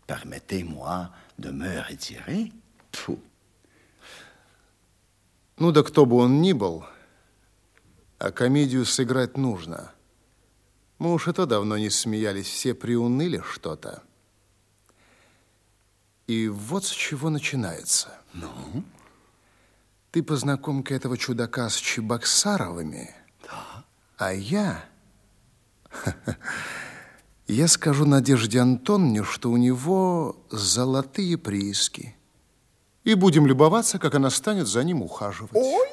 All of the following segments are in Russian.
Permettez-moi de me retirer. Фу. Ну да кто бы он ни был, а комедию сыграть нужно. Мы уж и то давно не смеялись, все приуныли что-то. И вот с чего начинается. Ну? Ты познакомь-ка этого чудака с Чебоксаровыми, Да. а я скажу Надежде Антоновне, что у него золотые прииски. И будем любоваться, как она станет за ним ухаживать. Ой!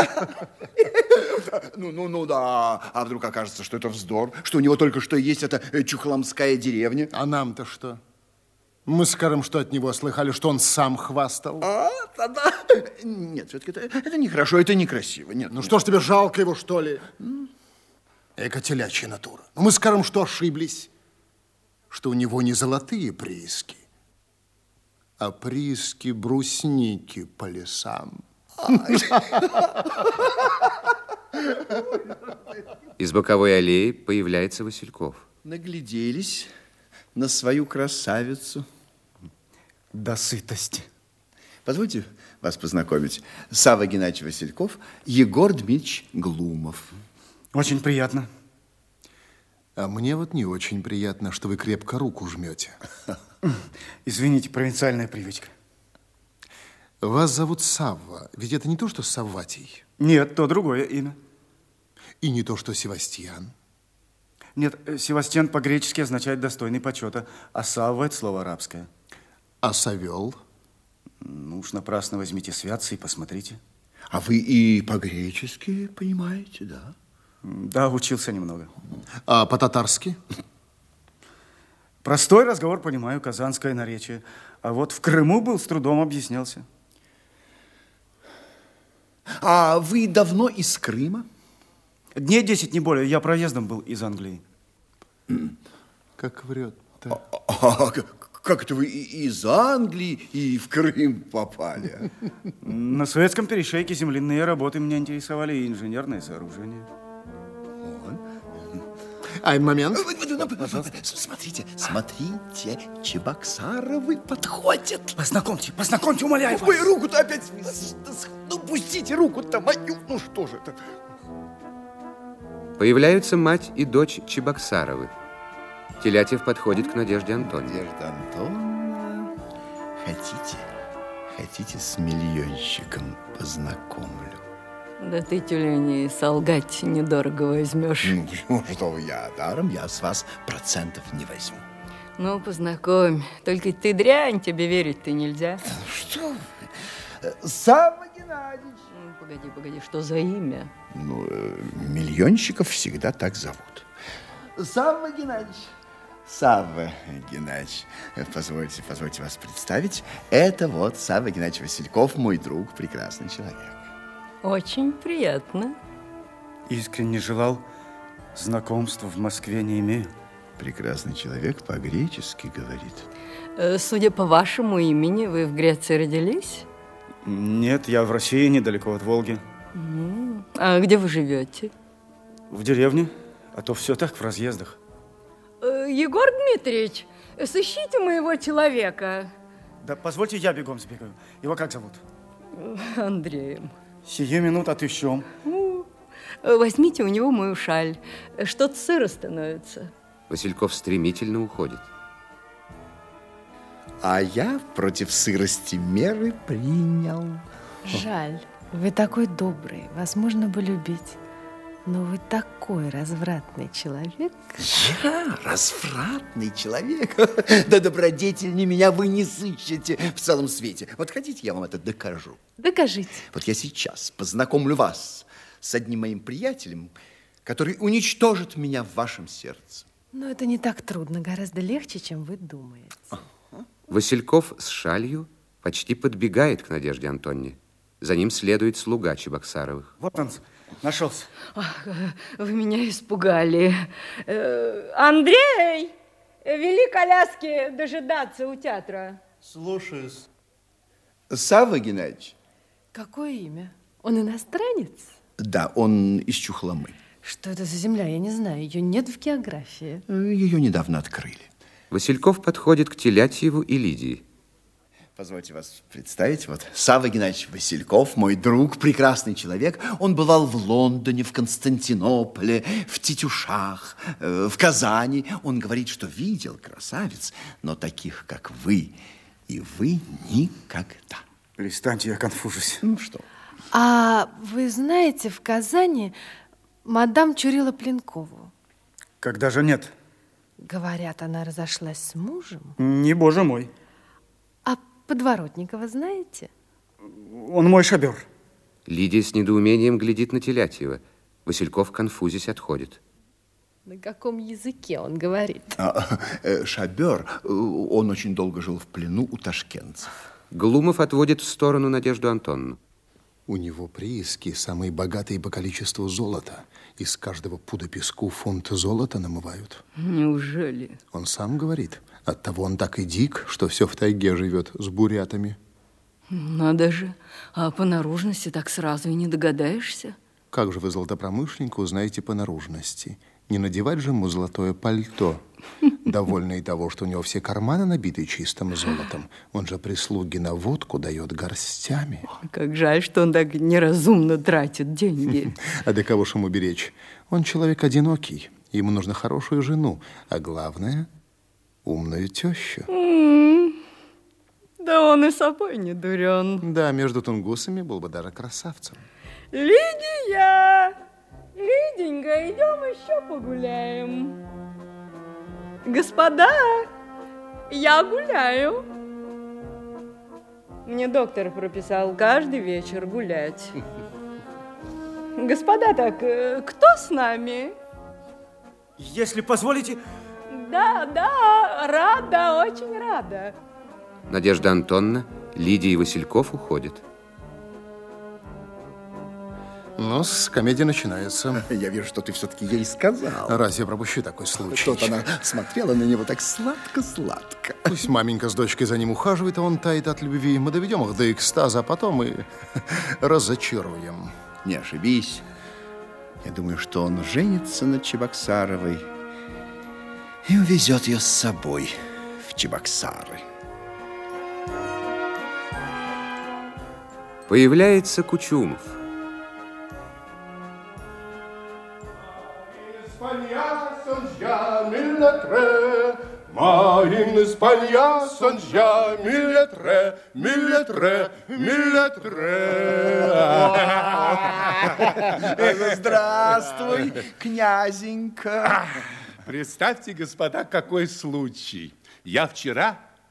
Ну да. А вдруг окажется, что это вздор, что у него только что есть эта чухломская деревня? А нам-то что? Мы скажем, что от него слыхали, что он сам хвастал. А, тогда... Нет, все-таки это нехорошо, это некрасиво. Нет, Ну нет. что ж, тебе жалко его, что ли? Эка телячья натура. Ну, мы скажем, что ошиблись, что у него не золотые прииски, а прииски брусники по лесам. Из боковой аллеи появляется Васильков. Нагляделись на свою красавицу. До сытости. Позвольте вас познакомить. Савва Геннадьевич Васильков, Егор Дмитриевич Глумов. Очень приятно. А мне вот не очень приятно, что вы крепко руку жмете. Извините, провинциальная привычка. Вас зовут Савва, ведь это не то, что Савватий. Нет, то другое имя. И не то, что Севастьян. Нет, Севастьян по-гречески означает достойный почета, а Савва – это слово арабское. А Савел? Ну уж напрасно возьмите святцы и посмотрите. А вы и по-гречески понимаете, да? Да, учился немного. А по-татарски? Простой разговор понимаю, казанское наречие. А вот в Крыму был, с трудом объяснялся. А вы давно из Крыма? Дней 10, не более. Я проездом был из Англии. Как врет-то. Как это вы и из Англии, и в Крым попали? На советском перешейке земляные работы меня интересовали и инженерное сооружение. Ай, момент. Смотрите, Чебоксаровы подходят. Познакомьте, умоляю вас. Ой, руку-то опять... Ну, пустите руку-то мою. Ну, что же это? Появляются мать и дочь Чебоксаровы. Телятев подходит к Надежде Антоновне. Надежда Антоновна, хотите с миллионщиком познакомлю? Да ты, тюлень, солгать недорого возьмешь. Ну, что вы, я даром, я с вас процентов не возьму. Ну, познакомь. Только ты дрянь, тебе верить-то нельзя. Что вы? Савва Геннадьевич. Погоди, что за имя? Ну, миллионщиков всегда так зовут. Савва Геннадьевич, позвольте вас представить. Это вот Савва Геннадьевич Васильков, мой друг, прекрасный человек. Очень приятно. Искренне желал, знакомства в Москве не имею. Прекрасный человек по-гречески говорит. Судя по вашему имени, вы в Греции родились? Нет, я в России, недалеко от Волги. А где вы живете? В деревне, а то все так в разъездах. Егор Дмитриевич, сыщите моего человека. Да позвольте, я бегом сбегаю. Его как зовут? Андреем. Сию минут отыщем. Возьмите у него мою шаль. Что-то сыро становится. Васильков стремительно уходит. А я против сырости меры принял. Жаль, вы такой добрый, вас можно бы любить. Но вы такой развратный человек. Я развратный человек? Да добродетельнее меня вы не сыщете в целом свете. Вот хотите, я вам это докажу? Докажите. Вот я сейчас познакомлю вас с одним моим приятелем, который уничтожит меня в вашем сердце. Но это не так трудно, гораздо легче, чем вы думаете. Васильков с шалью почти подбегает к Надежде Антоновне. За ним следует слуга Чебоксаровых. Вот он, нашелся. Ах, вы меня испугали. Андрей, вели коляски дожидаться у театра. Слушаюсь. Савва Геннадьевич? Какое имя? Он иностранец? Да, он из Чухломы. Что это за земля? Я не знаю. Ее нет в географии. Ее недавно открыли. Васильков подходит к Телятьеву и Лидии. Позвольте вас представить, вот Савва Геннадьевич Васильков, мой друг, прекрасный человек. Он бывал в Лондоне, в Константинополе, в Тетюшах, в Казани. Он говорит, что видел красавиц, но таких, как вы, и вы никогда. Перестаньте, я конфужусь. Ну что? А вы знаете, в Казани мадам Чурила-Пленкову? Когда же нет? Говорят, она разошлась с мужем. Не, боже мой. А Подворотникова знаете? Он мой шабер. Лидия с недоумением глядит на Телятьева. Васильков, конфузясь, отходит. На каком языке он говорит? Шабер, он очень долго жил в плену у ташкентцев. Глумов отводит в сторону Надежду Антонну. У него прииски самые богатые по количеству золота. Из каждого пуда песку фунт золота намывают. Неужели? Он сам говорит. Оттого он так и дик, что все в тайге живет с бурятами. Надо же. А по наружности так сразу и не догадаешься. Как же вы золотопромышленника узнаете по наружности? Не надевать же ему золотое пальто. Довольно и того, что у него все карманы набиты чистым золотом. Он же прислуги на водку дает горстями. Как жаль, что он так неразумно тратит деньги. А до кого ж ему беречь? Он человек одинокий. Ему нужна хорошую жену. А главное, умную тещу. Да он и собой не дурен. Да, между тунгусами был бы даже красавцем. Лидия! Лиденька, идем еще погуляем. Господа, я гуляю. Мне доктор прописал каждый вечер гулять. Господа, так кто с нами? Если позволите... Да, рада, очень рада. Надежда Антонна, Лидия и Васильков уходят. Ну, комедия начинается. Я вижу, что ты все-таки ей сказал. Раз я пропущу такой случай. Что-то она смотрела на него так сладко-сладко. Пусть маменька с дочкой за ним ухаживает, а он тает от любви. Мы доведем их до экстаза, а потом мы разочаруем. Не ошибись. Я думаю, что он женится на Чебоксаровой и увезет ее с собой в Чебоксары. Появляется Кучумов. Здравствуй, князенька. Представьте, господа, какой случай. Я вчера